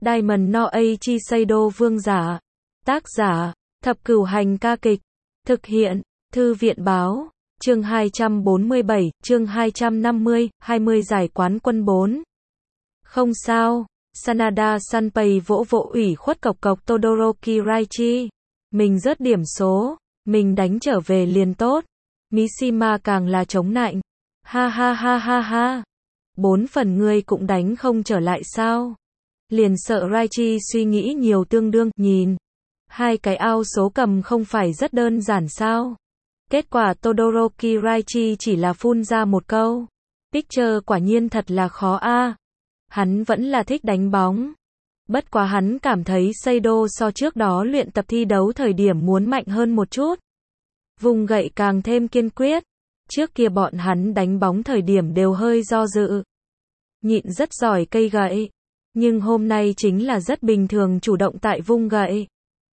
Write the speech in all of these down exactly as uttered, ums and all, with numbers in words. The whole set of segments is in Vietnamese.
Diamond no Eiichi Seido vương giả. Tác giả, Thập Cửu Hành ca kịch. Thực hiện, Thư viện báo. Chương hai trăm bốn mươi bảy, chương hai trăm năm mươi, hai mươi giải quán quân bốn. Không sao, Sanada Sanpei vỗ vỗ ủy khuất cộc cộc Todoroki Raichi. Mình rớt điểm số, mình đánh trở về liền tốt. Mishima càng là chống nạnh. Ha ha ha ha ha. Bốn phần ngươi cũng đánh không trở lại sao? Liền sợ Raichi suy nghĩ nhiều tương đương, nhìn. Hai cái ao số cầm không phải rất đơn giản sao? Kết quả Todoroki Raichi chỉ là phun ra một câu. Picture quả nhiên thật là khó a. À. Hắn vẫn là thích đánh bóng. Bất quá hắn cảm thấy Seido so trước đó luyện tập thi đấu thời điểm muốn mạnh hơn một chút. Vùng gậy càng thêm kiên quyết. Trước kia bọn hắn đánh bóng thời điểm đều hơi do dự. Nhịn rất giỏi cây gậy. Nhưng hôm nay chính là rất bình thường chủ động tại vung gậy.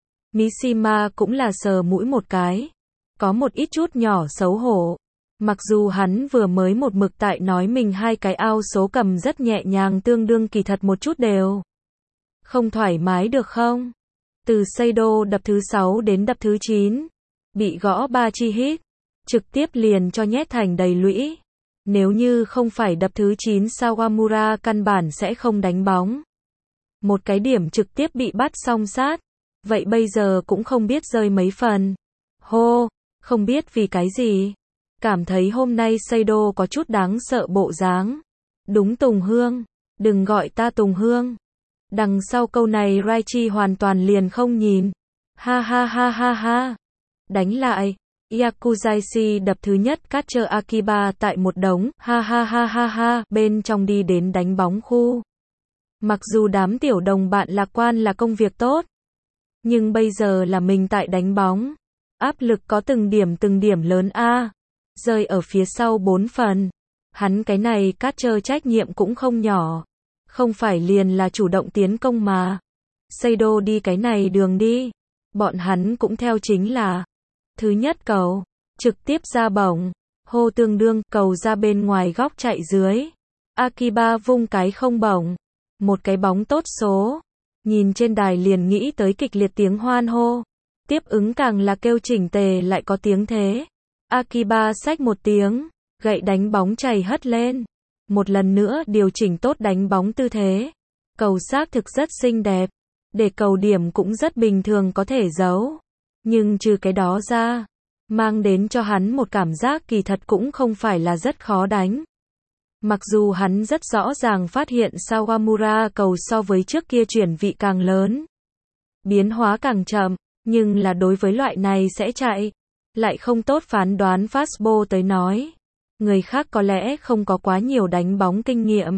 Mishima cũng là sờ mũi một cái. Có một ít chút nhỏ xấu hổ. Mặc dù hắn vừa mới một mực tại nói mình hai cái ao số cầm rất nhẹ nhàng tương đương kỳ thật một chút đều. Không thoải mái được không? Từ Seido đập thứ sáu đến đập thứ chín. Bị gõ ba chi hit. Trực tiếp liền cho nhét thành đầy lũy. Nếu như không phải đập thứ chín Sawamura căn bản sẽ không đánh bóng. Một cái điểm trực tiếp bị bắt song sát. Vậy bây giờ cũng không biết rơi mấy phần. Hô, không biết vì cái gì. Cảm thấy hôm nay Seido có chút đáng sợ bộ dáng. Đúng Tùng Hương. Đừng gọi ta Tùng Hương. Đằng sau câu này Raichi hoàn toàn liền không nhìn. Ha ha ha ha ha. Đánh lại. Yakuzaishi đập thứ nhất Catcher Akiba tại một đống, ha ha ha ha ha, bên trong đi đến đánh bóng khu. Mặc dù đám tiểu đồng bạn lạc quan là công việc tốt. Nhưng bây giờ là mình tại đánh bóng. Áp lực có từng điểm từng điểm lớn a. Rơi ở phía sau bốn phần. Hắn cái này Catcher trách nhiệm cũng không nhỏ. Không phải liền là chủ động tiến công mà. Seido đi cái này đường đi. Bọn hắn cũng theo chính là. Thứ nhất cầu. Trực tiếp ra bổng. Hô tương đương cầu ra bên ngoài góc chạy dưới. Akiba vung cái không bổng. Một cái bóng tốt số. Nhìn trên đài liền nghĩ tới kịch liệt tiếng hoan hô. Tiếp ứng càng là kêu chỉnh tề lại có tiếng thế. Akiba xách một tiếng. Gậy đánh bóng chảy hất lên. Một lần nữa điều chỉnh tốt đánh bóng tư thế. Cầu xác thực rất xinh đẹp. Để cầu điểm cũng rất bình thường có thể giấu. Nhưng trừ cái đó ra. Mang đến cho hắn một cảm giác kỳ thật cũng không phải là rất khó đánh. Mặc dù hắn rất rõ ràng phát hiện Sawamura cầu so với trước kia chuyển vị càng lớn. Biến hóa càng chậm. Nhưng là đối với loại này sẽ chạy. Lại không tốt phán đoán fastball tới nói. Người khác có lẽ không có quá nhiều đánh bóng kinh nghiệm.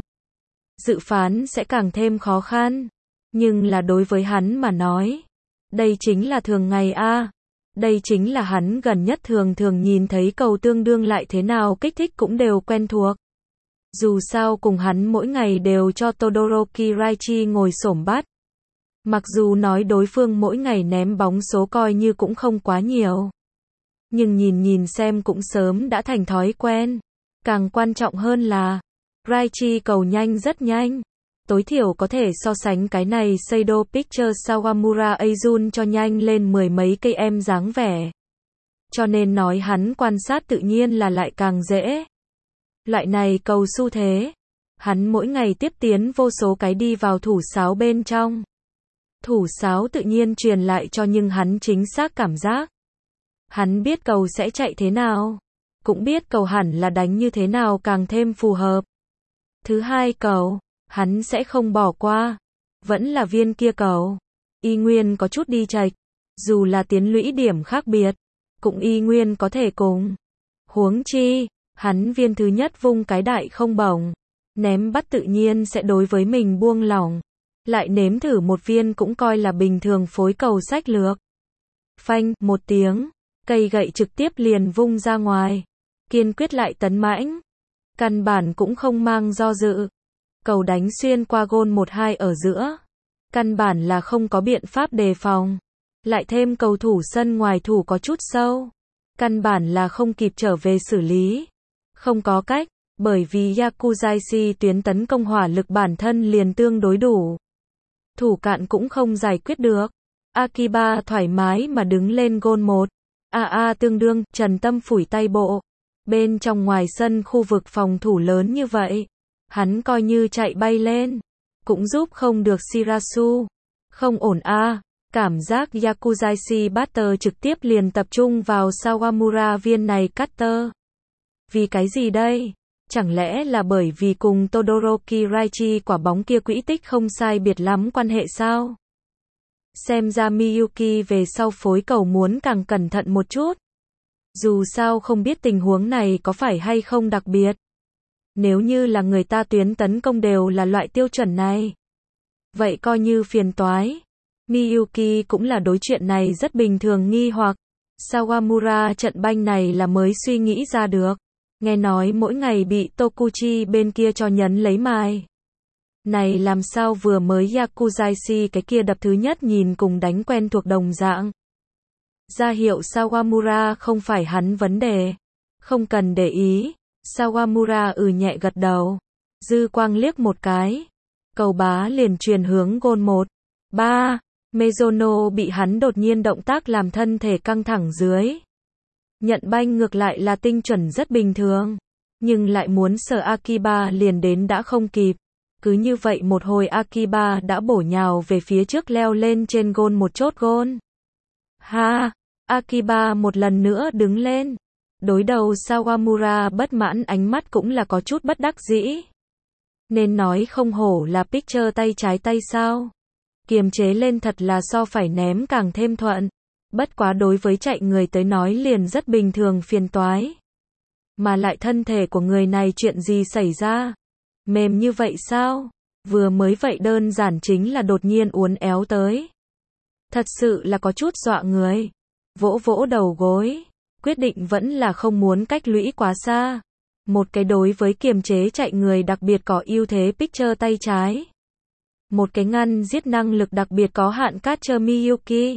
Dự phán sẽ càng thêm khó khăn. Nhưng là đối với hắn mà nói. Đây chính là thường ngày a. À. Đây chính là hắn gần nhất thường thường nhìn thấy cầu tương đương lại thế nào kích thích cũng đều quen thuộc. Dù sao cùng hắn mỗi ngày đều cho Todoroki Raichi ngồi xổm bắt. Mặc dù nói đối phương mỗi ngày ném bóng số coi như cũng không quá nhiều. Nhưng nhìn nhìn xem cũng sớm đã thành thói quen. Càng quan trọng hơn là, Raichi cầu nhanh rất nhanh. Tối thiểu có thể so sánh cái này Seido Picture Sawamura Azun cho nhanh lên mười mấy cây em dáng vẻ. Cho nên nói hắn quan sát tự nhiên là lại càng dễ. Loại này cầu xu thế. Hắn mỗi ngày tiếp tiến vô số cái đi vào thủ sáo bên trong. Thủ sáo tự nhiên truyền lại cho nhưng hắn chính xác cảm giác. Hắn biết cầu sẽ chạy thế nào. Cũng biết cầu hẳn là đánh như thế nào càng thêm phù hợp. Thứ hai cầu, hắn sẽ không bỏ qua. Vẫn là viên kia cầu. Y nguyên có chút đi chệch. Dù là tiến lũy điểm khác biệt. Cũng y nguyên có thể cùng. Huống chi, hắn viên thứ nhất vung cái đại không bổng. Ném bắt tự nhiên sẽ đối với mình buông lỏng. Lại nếm thử một viên cũng coi là bình thường phối cầu sách lược. Phanh, một tiếng. Cây gậy trực tiếp liền vung ra ngoài. Kiên quyết lại tấn mãnh. Căn bản cũng không mang do dự. Cầu đánh xuyên qua gôn một hai ở giữa. Căn bản là không có biện pháp đề phòng. Lại thêm cầu thủ sân ngoài thủ có chút sâu. Căn bản là không kịp trở về xử lý. Không có cách, bởi vì Yakuzaishi tuyến tấn công hỏa lực bản thân liền tương đối đủ. thủ cạn cũng không giải quyết được. Akiba thoải mái mà đứng lên gôn một. A a tương đương, Trần Tâm phủi tay bộ. Bên trong ngoài sân khu vực phòng thủ lớn như vậy, hắn coi như chạy bay lên, cũng giúp không được Shirasu. Không ổn a, cảm giác Yakuzashi Butter trực tiếp liền tập trung vào Sawamura viên này cutter. Vì cái gì đây? Chẳng lẽ là bởi vì cùng Todoroki Raichi quả bóng kia quỹ tích không sai biệt lắm quan hệ sao? Xem ra Miyuki về sau phối cầu muốn càng cẩn thận một chút. Dù sao không biết tình huống này có phải hay không đặc biệt. Nếu như là người ta tuyến tấn công đều là loại tiêu chuẩn này, vậy coi như phiền toái. Miyuki cũng là đối chuyện này rất bình thường nghi hoặc. Sawamura trận banh này là mới suy nghĩ ra được. Nghe nói mỗi ngày bị Tokuchi bên kia cho nhấn lấy mài. Này làm sao vừa mới Yakuzashi cái kia đập thứ nhất nhìn cùng đánh quen thuộc đồng dạng. Ra hiệu Sawamura không phải hắn vấn đề. Không cần để ý. Sawamura ừ nhẹ gật đầu. Dư quang liếc một cái. Cầu bá liền truyền hướng gôn một. Ba. Mizono bị hắn đột nhiên động tác làm thân thể căng thẳng dưới. Nhận banh ngược lại là tinh chuẩn rất bình thường. Nhưng lại muốn sờ Akiba liền đến đã không kịp. Cứ như vậy một hồi Akiba đã bổ nhào về phía trước leo lên trên gôn một chốt gôn. Ha! Akiba một lần nữa đứng lên. Đối đầu Sawamura bất mãn ánh mắt cũng là có chút bất đắc dĩ. Nên nói không hổ là picture tay trái tay sao. Kiềm chế lên thật là so phải ném càng thêm thuận. Bất quá đối với chạy người tới nói liền rất bình thường phiền toái. Mà lại thân thể của người này chuyện gì xảy ra? Mềm như vậy sao? Vừa mới vậy đơn giản chính là đột nhiên uốn éo tới. Thật sự là có chút dọa người. Vỗ vỗ đầu gối. Quyết định vẫn là không muốn cách lũy quá xa. Một cái đối với kiềm chế chạy người đặc biệt có ưu thế picture tay trái. Một cái ngăn giết năng lực đặc biệt có hạn catcher Miyuki.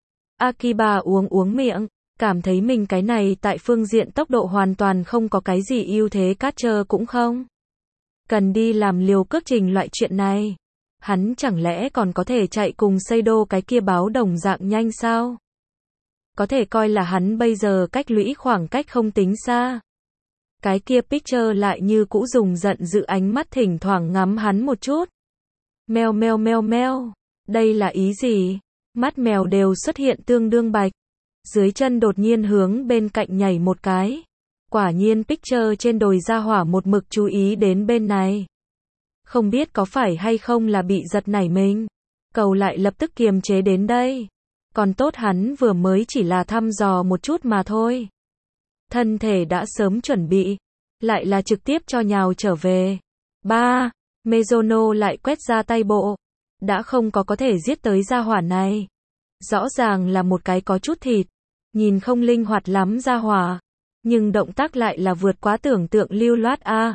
Akiba uống uống miệng, cảm thấy mình cái này tại phương diện tốc độ hoàn toàn không có cái gì ưu thế catcher cũng không. Cần đi làm liều cước trình loại chuyện này. Hắn chẳng lẽ còn có thể chạy cùng Seido cái kia báo đồng dạng nhanh sao? Có thể coi là hắn bây giờ cách lũy khoảng cách không tính xa. Cái kia picture lại như cũ dùng giận dữ ánh mắt thỉnh thoảng ngắm hắn một chút. Meo meo meo meo. Đây là ý gì? Mắt mèo đều xuất hiện tương đương bạch. Dưới chân đột nhiên hướng bên cạnh nhảy một cái. Quả nhiên picture trên đồi ra hỏa một mực chú ý đến bên này. Không biết có phải hay không là bị giật nảy mình. Cầu lại lập tức kiềm chế đến đây. Còn tốt hắn vừa mới chỉ là thăm dò một chút mà thôi. Thân thể đã sớm chuẩn bị. Lại là trực tiếp cho nhào trở về. Ba. Mizono lại quét ra tay bộ. Đã không có có thể giết tới gia hỏa này. Rõ ràng là một cái có chút thịt. Nhìn không linh hoạt lắm gia hỏa. Nhưng động tác lại là vượt quá tưởng tượng lưu loát a.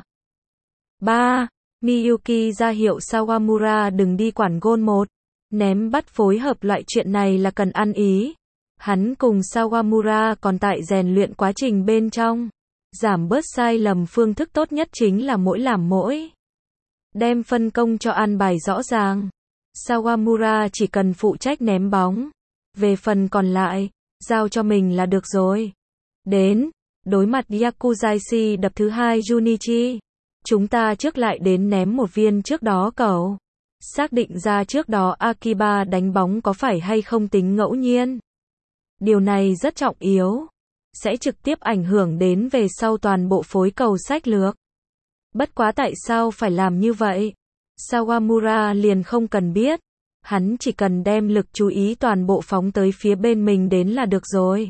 Ba. Miyuki ra hiệu Sawamura đừng đi quản gôn một. Ném bắt phối hợp loại chuyện này là cần ăn ý. Hắn cùng Sawamura còn tại rèn luyện quá trình bên trong. Giảm bớt sai lầm phương thức tốt nhất chính là mỗi làm mỗi. Đem phân công cho an bài rõ ràng. Sawamura chỉ cần phụ trách ném bóng. Về phần còn lại, giao cho mình là được rồi. Đến, đối mặt Yakuzashi đập thứ hai Junichi. Chúng ta trước lại đến ném một viên trước đó cầu. Xác định ra trước đó Akiba đánh bóng có phải hay không tính ngẫu nhiên. Điều này rất trọng yếu. Sẽ trực tiếp ảnh hưởng đến về sau toàn bộ phối cầu sách lược. Bất quá tại sao phải làm như vậy? Sawamura liền không cần biết. Hắn chỉ cần đem lực chú ý toàn bộ phóng tới phía bên mình đến là được rồi.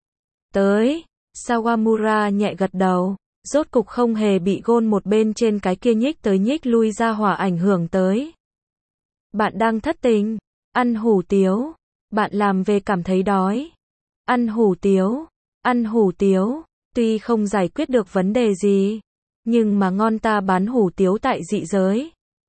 Tới. Sawamura nhẹ gật đầu. Rốt cục không hề bị gôn một bên trên cái kia nhích tới nhích lui ra hỏa ảnh hưởng tới. Bạn đang thất tình. Ăn hủ tiếu. Bạn làm về cảm thấy đói. Ăn hủ tiếu. Ăn hủ tiếu. Tuy không giải quyết được vấn đề gì. Nhưng mà ngon ta bán hủ tiếu tại dị giới.